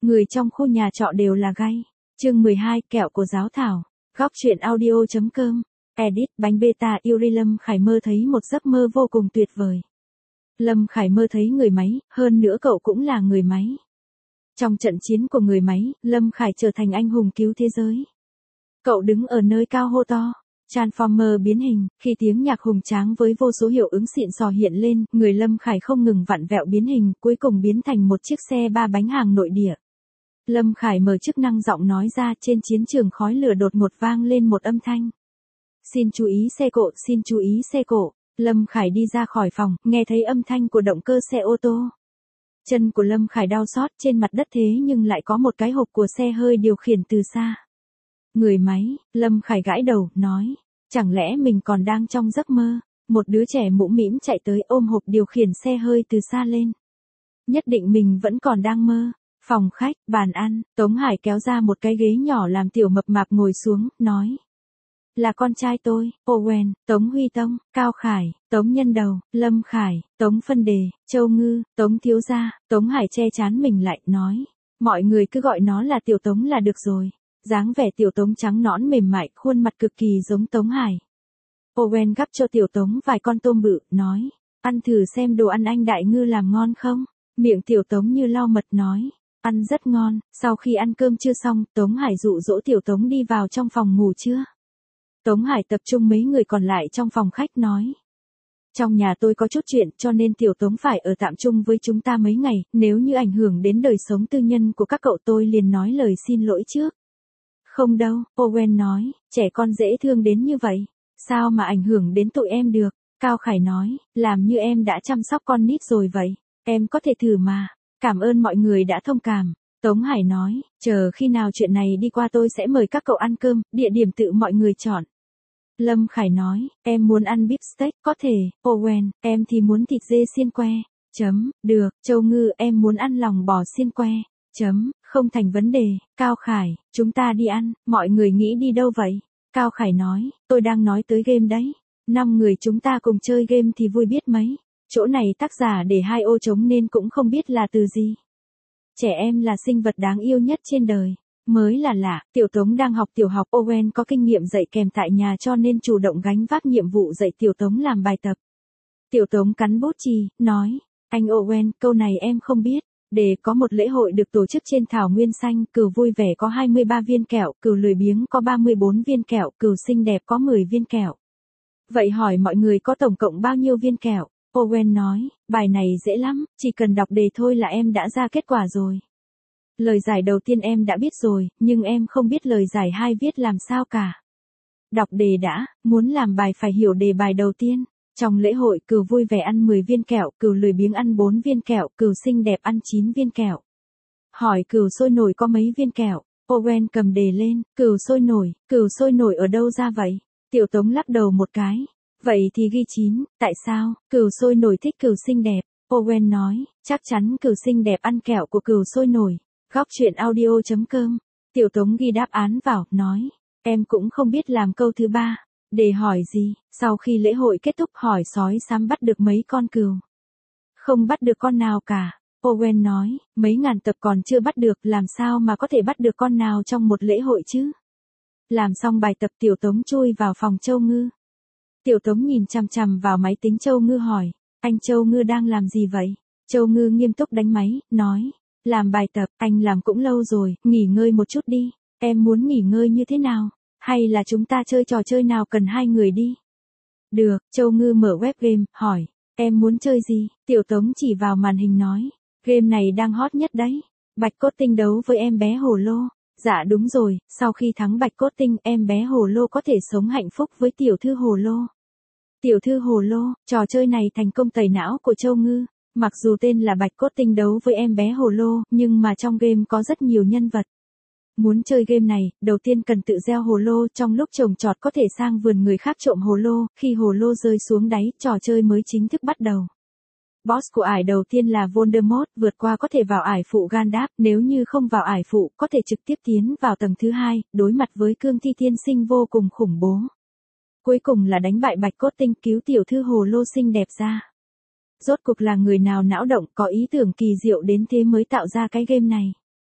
Người trong khu nhà trọ đều là gay. Chương 12, kẹo của giáo thảo. Góc truyện audio.com. Edit, bánh beta Yuri. Lâm Khải mơ thấy một giấc mơ vô cùng tuyệt vời. Lâm Khải mơ thấy người máy, hơn nữa cậu cũng là người máy. Trong trận chiến của người máy, Lâm Khải trở thành anh hùng cứu thế giới. Cậu đứng ở nơi cao hô to. Transformer biến hình, khi tiếng nhạc hùng tráng với vô số hiệu ứng xịn sò hiện lên, người Lâm Khải không ngừng vặn vẹo biến hình, cuối cùng biến thành một chiếc xe 3 bánh hàng nội địa. Lâm Khải mở chức năng giọng nói ra, trên chiến trường khói lửa đột ngột vang lên một âm thanh. Xin chú ý xe cộ, xin chú ý xe cộ. Lâm Khải đi ra khỏi phòng, nghe thấy âm thanh của động cơ xe ô tô. Chân của Lâm Khải đau xót, trên mặt đất thế nhưng lại có một cái hộp của xe hơi điều khiển từ xa. Người máy, Lâm Khải gãi đầu, nói, chẳng lẽ mình còn đang trong giấc mơ. Một đứa trẻ mũm mĩm chạy tới ôm hộp điều khiển xe hơi từ xa lên. Nhất định mình vẫn còn đang mơ. Phòng khách, bàn ăn, Tống Hải kéo ra một cái ghế nhỏ làm tiểu mập mạp ngồi xuống, nói. Là con trai tôi, Owen, Tống Huy Tông, Cao Khải, Tống Nhân Đầu, Lâm Khải, Tống Phân Đề, Châu Ngư, Tống Thiếu Gia. Tống Hải che chán mình lại, nói. Mọi người cứ gọi nó là Tiểu Tống là được rồi. Dáng vẻ Tiểu Tống trắng nõn mềm mại, khuôn mặt cực kỳ giống Tống Hải. Owen gắp cho Tiểu Tống vài con tôm bự, nói. Ăn thử xem đồ ăn anh Đại Ngư làm ngon không? Miệng Tiểu Tống như lau mật, nói. Ăn rất ngon. Sau khi ăn cơm chưa xong, Tống Hải dụ dỗ Tiểu Tống đi vào trong phòng ngủ trưa. Tống Hải tập trung mấy người còn lại trong phòng khách, nói. Trong nhà tôi có chút chuyện cho nên Tiểu Tống phải ở tạm chung với chúng ta mấy ngày, nếu như ảnh hưởng đến đời sống tư nhân của các cậu tôi liền nói lời xin lỗi trước. Không đâu, Owen nói, trẻ con dễ thương đến như vậy, sao mà ảnh hưởng đến tụi em được. Cao Khải nói, làm như em đã chăm sóc con nít rồi vậy, em có thể thử mà, cảm ơn mọi người đã thông cảm. Tống Hải nói, chờ khi nào chuyện này đi qua tôi sẽ mời các cậu ăn cơm, địa điểm tự mọi người chọn. Lâm Khải nói, em muốn ăn beef steak, có thể. Owen, em thì muốn thịt dê xiên que. Được. Châu Ngư, em muốn ăn lòng bò xiên que. Không thành vấn đề. Cao Khải, chúng ta đi ăn, mọi người nghĩ đi đâu vậy? Cao Khải nói, tôi đang nói tới game đấy. 5 người chúng ta cùng chơi game thì vui biết mấy. Chỗ này tác giả để 2 ô trống nên cũng không biết là từ gì. Trẻ em là sinh vật đáng yêu nhất trên đời. Mới là lạ, Tiểu Tống đang học tiểu học, Owen có kinh nghiệm dạy kèm tại nhà cho nên chủ động gánh vác nhiệm vụ dạy Tiểu Tống làm bài tập. Tiểu Tống cắn bút chì, nói, anh Owen, câu này em không biết. Để có một lễ hội được tổ chức trên thảo nguyên xanh, cừu vui vẻ có 23 viên kẹo, cừu lười biếng có 34 viên kẹo, cừu xinh đẹp có 10 viên kẹo. Vậy hỏi mọi người có tổng cộng bao nhiêu viên kẹo? Owen nói, bài này dễ lắm, chỉ cần đọc đề thôi là em đã ra kết quả rồi. Lời giải đầu tiên em đã biết rồi, nhưng em không biết lời giải 2 viết làm sao cả. Đọc đề đã, muốn làm bài phải hiểu đề bài đầu tiên. Trong lễ hội, cừu vui vẻ ăn 10 viên kẹo, cừu lười biếng ăn 4 viên kẹo, cừu xinh đẹp ăn 9 viên kẹo. Hỏi cừu sôi nổi có mấy viên kẹo? Owen cầm đề lên, cừu sôi nổi ở đâu ra vậy? Tiểu Tống lắc đầu một cái. Vậy thì ghi 9, tại sao? Cừu sôi nổi thích cừu xinh đẹp. Owen nói, chắc chắn cừu xinh đẹp ăn kẹo của cừu sôi nổi. Góc truyện audio.com. Tiểu Tống ghi đáp án vào, nói. Em cũng không biết làm câu thứ 3. Để hỏi gì? Sau khi lễ hội kết thúc hỏi sói xám bắt được mấy con cừu. Không bắt được con nào cả. Owen nói, mấy ngàn tập còn chưa bắt được, làm sao mà có thể bắt được con nào trong một lễ hội chứ? Làm xong bài tập Tiểu Tống chui vào phòng Châu Ngư. Tiểu Tống nhìn chằm chằm vào máy tính Châu Ngư hỏi, anh Châu Ngư đang làm gì vậy? Châu Ngư nghiêm túc đánh máy, nói. Làm bài tập, anh làm cũng lâu rồi, nghỉ ngơi một chút đi. Em muốn nghỉ ngơi như thế nào? Hay là chúng ta chơi trò chơi nào cần 2 người đi? Được, Châu Ngư mở web game, hỏi. Em muốn chơi gì? Tiểu Tống chỉ vào màn hình nói. Game này đang hot nhất đấy. Bạch Cốt Tinh đấu với em bé Hồ Lô. Dạ đúng rồi, sau khi thắng Bạch Cốt Tinh, em bé Hồ Lô có thể sống hạnh phúc với tiểu thư Hồ Lô. Tiểu thư Hồ Lô, trò chơi này thành công tẩy não của Châu Ngư. Mặc dù tên là Bạch Cốt Tinh đấu với em bé Hồ Lô, nhưng mà trong game có rất nhiều nhân vật. Muốn chơi game này, đầu tiên cần tự gieo hồ lô, trong lúc trồng trọt có thể sang vườn người khác trộm hồ lô, khi hồ lô rơi xuống đáy, trò chơi mới chính thức bắt đầu. Boss của ải đầu tiên là Voldemort, vượt qua có thể vào ải phụ Gandalf, nếu như không vào ải phụ, có thể trực tiếp tiến vào tầng thứ 2, đối mặt với cương thi tiên sinh vô cùng khủng bố. Cuối cùng là đánh bại Bạch Cốt Tinh, cứu tiểu thư Hồ Lô xinh đẹp ra. Rốt cuộc là người nào não động có ý tưởng kỳ diệu đến thế mới tạo ra cái game này.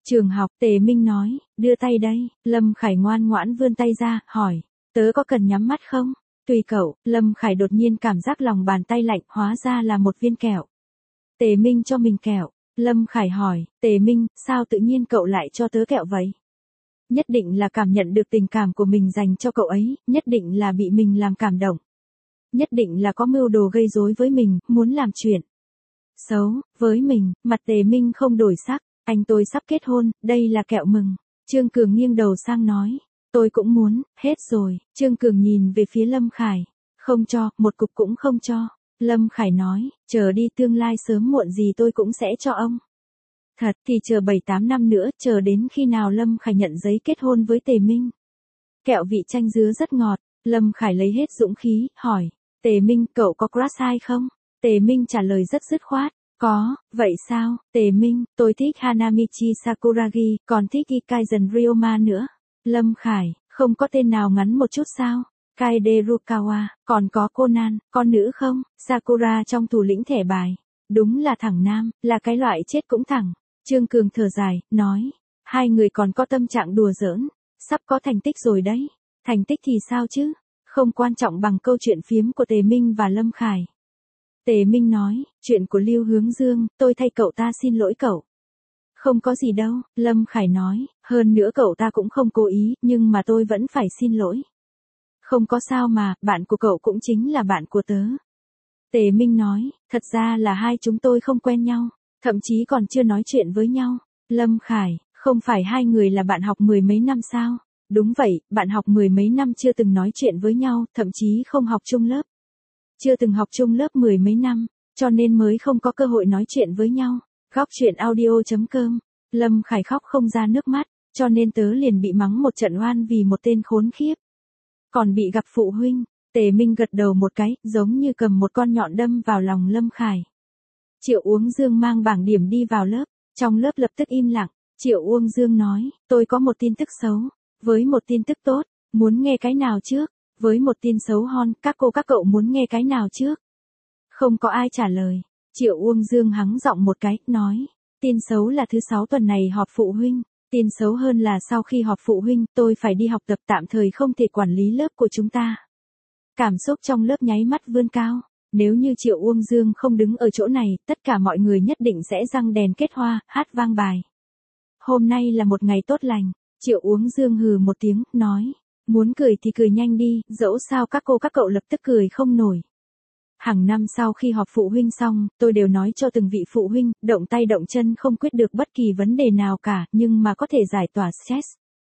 Trường học, Tề Minh nói, đưa tay đây, Lâm Khải ngoan ngoãn vươn tay ra, hỏi, tớ có cần nhắm mắt không? Tùy cậu, Lâm Khải đột nhiên cảm giác lòng bàn tay lạnh, hóa ra là một viên kẹo. Tề Minh cho mình kẹo, Lâm Khải hỏi, Tề Minh, sao tự nhiên cậu lại cho tớ kẹo vậy? Nhất định là cảm nhận được tình cảm của mình dành cho cậu ấy, nhất định là bị mình làm cảm động. Nhất định là có mưu đồ gây rối với mình, muốn làm chuyện xấu với mình. Mặt Tề Minh không đổi sắc, anh tôi sắp kết hôn, đây là kẹo mừng. Trương Cường nghiêng đầu sang nói, tôi cũng muốn, hết rồi. Trương Cường nhìn về phía Lâm Khải, không cho, một cục cũng không cho. Lâm Khải nói, chờ đi, tương lai sớm muộn gì tôi cũng sẽ cho ông. Thật thì chờ 7-8 năm nữa, chờ đến khi nào Lâm Khải nhận giấy kết hôn với Tề Minh. Kẹo vị chanh dứa rất ngọt, Lâm Khải lấy hết dũng khí, hỏi, Tề Minh, cậu có crush ai không? Tề Minh trả lời rất dứt khoát, có, vậy sao? Tề Minh, tôi thích Hanamichi Sakuragi, còn thích Ikaizen Ryoma nữa. Lâm Khải, không có tên nào ngắn một chút sao? Kaede Rukawa, còn có Conan, con nữ không? Sakura trong thủ lĩnh thẻ bài. Đúng là thẳng nam, là cái loại chết cũng thẳng. Trương Cường thở dài, nói, hai người còn có tâm trạng đùa giỡn, sắp có thành tích rồi đấy. Thành tích thì sao chứ? Không quan trọng bằng câu chuyện phiếm của Tề Minh và Lâm Khải. Tề Minh nói, chuyện của Lưu Hướng Dương, tôi thay cậu ta xin lỗi cậu. Không có gì đâu, Lâm Khải nói, hơn nữa cậu ta cũng không cố ý, nhưng mà tôi vẫn phải xin lỗi. Không có sao mà, bạn của cậu cũng chính là bạn của tớ. Tề Minh nói, thật ra là hai chúng tôi không quen nhau, thậm chí còn chưa nói chuyện với nhau. Lâm Khải, không phải hai người là bạn học mười mấy năm sao? Đúng vậy, bạn học mười mấy năm chưa từng nói chuyện với nhau, thậm chí không học chung lớp. Chưa từng học chung lớp mười mấy năm, cho nên mới không có cơ hội nói chuyện với nhau. Góc chuyện audio.com. Lâm Khải khóc không ra nước mắt, cho nên tớ liền bị mắng một trận oan vì một tên khốn khiếp. Còn bị gặp phụ huynh. Tề Minh gật đầu một cái, giống như cầm một con nhọn đâm vào lòng Lâm Khải. Triệu Uông Dương mang bảng điểm đi vào lớp, trong lớp lập tức im lặng. Triệu Uông Dương nói, tôi có một tin tức xấu, với một tin tức tốt, muốn nghe cái nào trước? Với một tin xấu hon, các cô các cậu muốn nghe cái nào trước? Không có ai trả lời. Triệu Uông Dương hắng giọng một cái, nói, tin xấu là thứ 6 tuần này họp phụ huynh. Tin xấu hơn là sau khi họp phụ huynh, tôi phải đi học tập, tạm thời không thể quản lý lớp của chúng ta. Cảm xúc trong lớp nháy mắt vươn cao. Nếu như Triệu Uông Dương không đứng ở chỗ này, tất cả mọi người nhất định sẽ răng đèn kết hoa, hát vang bài. Hôm nay là một ngày tốt lành. Triệu Uông Dương hừ một tiếng, nói, muốn cười thì cười nhanh đi, dẫu sao các cô các cậu lập tức cười không nổi. Hàng năm sau khi họp phụ huynh xong, tôi đều nói cho từng vị phụ huynh, động tay động chân không quyết được bất kỳ vấn đề nào cả, nhưng mà có thể giải tỏa stress.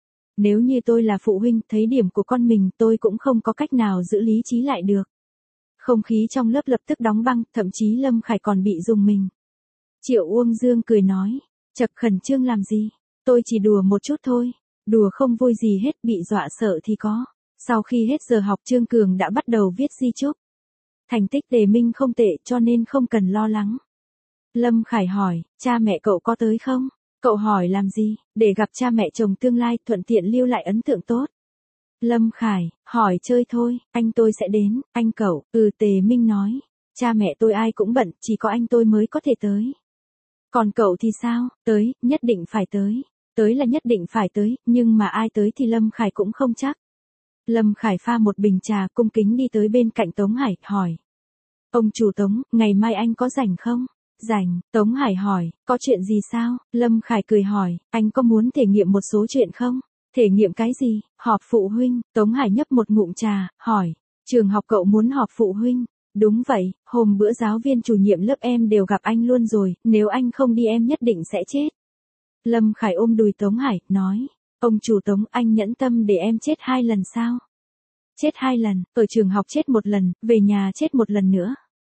Nếu như tôi là phụ huynh, thấy điểm của con mình, tôi cũng không có cách nào giữ lý trí lại được. Không khí trong lớp lập tức đóng băng, thậm chí Lâm Khải còn bị rùng mình. Triệu Uông Dương cười nói, chật khẩn trương làm gì, tôi chỉ đùa một chút thôi, đùa không vui gì hết, bị dọa sợ thì có. Sau khi hết giờ học, Trương Cường đã bắt đầu viết di chúc. Thành tích Tề Minh không tệ cho nên không cần lo lắng. Lâm Khải hỏi, cha mẹ cậu có tới không? Cậu hỏi làm gì? Để gặp cha mẹ chồng tương lai, thuận tiện lưu lại ấn tượng tốt. Lâm Khải, hỏi chơi thôi, anh tôi sẽ đến, anh cậu, Tề Minh nói. Cha mẹ tôi ai cũng bận, chỉ có anh tôi mới có thể tới. Còn cậu thì sao? Tới, nhất định phải tới. Tới là nhất định phải tới, nhưng mà ai tới thì Lâm Khải cũng không chắc. Lâm Khải pha một bình trà, cung kính đi tới bên cạnh Tống Hải, hỏi. Ông chủ Tống, ngày mai anh có rảnh không? Rảnh, Tống Hải hỏi, có chuyện gì sao? Lâm Khải cười hỏi, anh có muốn thể nghiệm một số chuyện không? Thể nghiệm cái gì? Họp phụ huynh. Tống Hải nhấp một ngụm trà, hỏi, trường học cậu muốn họp phụ huynh? Đúng vậy, hôm bữa giáo viên chủ nhiệm lớp em đều gặp anh luôn rồi, nếu anh không đi em nhất định sẽ chết. Lâm Khải ôm đùi Tống Hải, nói, ông chủ Tống, anh nhẫn tâm để em chết 2 lần sao? Chết 2 lần, ở trường học chết 1 lần, về nhà chết 1 lần nữa.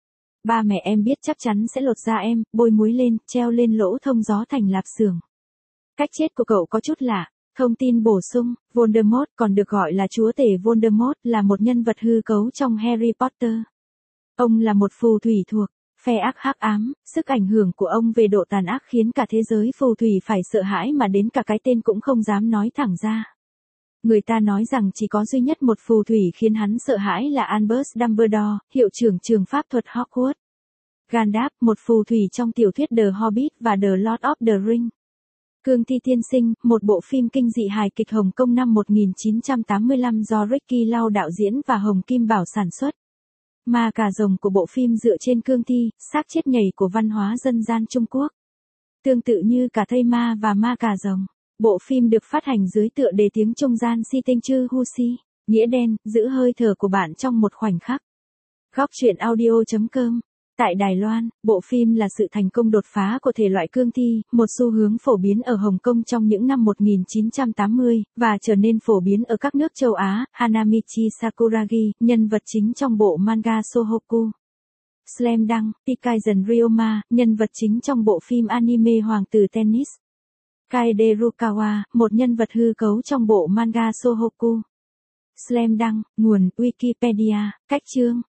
Ba mẹ em biết chắc chắn sẽ lột da em, bôi muối lên, treo lên lỗ thông gió thành lạp xưởng. Cách chết của cậu có chút lạ. Thông tin bổ sung, Voldemort, còn được gọi là chúa tể Voldemort, là một nhân vật hư cấu trong Harry Potter. Ông là một phù thủy thuộc phe ác hắc ám, sức ảnh hưởng của ông về độ tàn ác khiến cả thế giới phù thủy phải sợ hãi mà đến cả cái tên cũng không dám nói thẳng ra. Người ta nói rằng chỉ có duy nhất một phù thủy khiến hắn sợ hãi là Albus Dumbledore, hiệu trưởng trường pháp thuật Hogwarts. Gandalf, một phù thủy trong tiểu thuyết The Hobbit và The Lord of the Rings. Cương Thi Tiên Sinh, một bộ phim kinh dị hài kịch Hồng Kông năm 1985 do Ricky Lau đạo diễn và Hồng Kim Bảo sản xuất. Ma cà rồng của bộ phim dựa trên cương thi, xác chết nhảy của văn hóa dân gian Trung Quốc. Tương tự như cả thây ma và ma cà rồng, bộ phim được phát hành dưới tựa đề tiếng Trung gian Si Tinh Chư Hu Si, nghĩa đen, giữ hơi thở của bạn trong một khoảnh khắc. Góc truyện audio.com. Tại Đài Loan, bộ phim là sự thành công đột phá của thể loại cương thi, một xu hướng phổ biến ở Hồng Kông trong những năm 1980, và trở nên phổ biến ở các nước châu Á. Hanamichi Sakuragi, nhân vật chính trong bộ manga Sohoku Slam Dunk, Tikaisen Ryoma, nhân vật chính trong bộ phim anime Hoàng tử Tennis. Kaede Rukawa, một nhân vật hư cấu trong bộ manga Sohoku Slam Dunk. Nguồn Wikipedia, cách chương.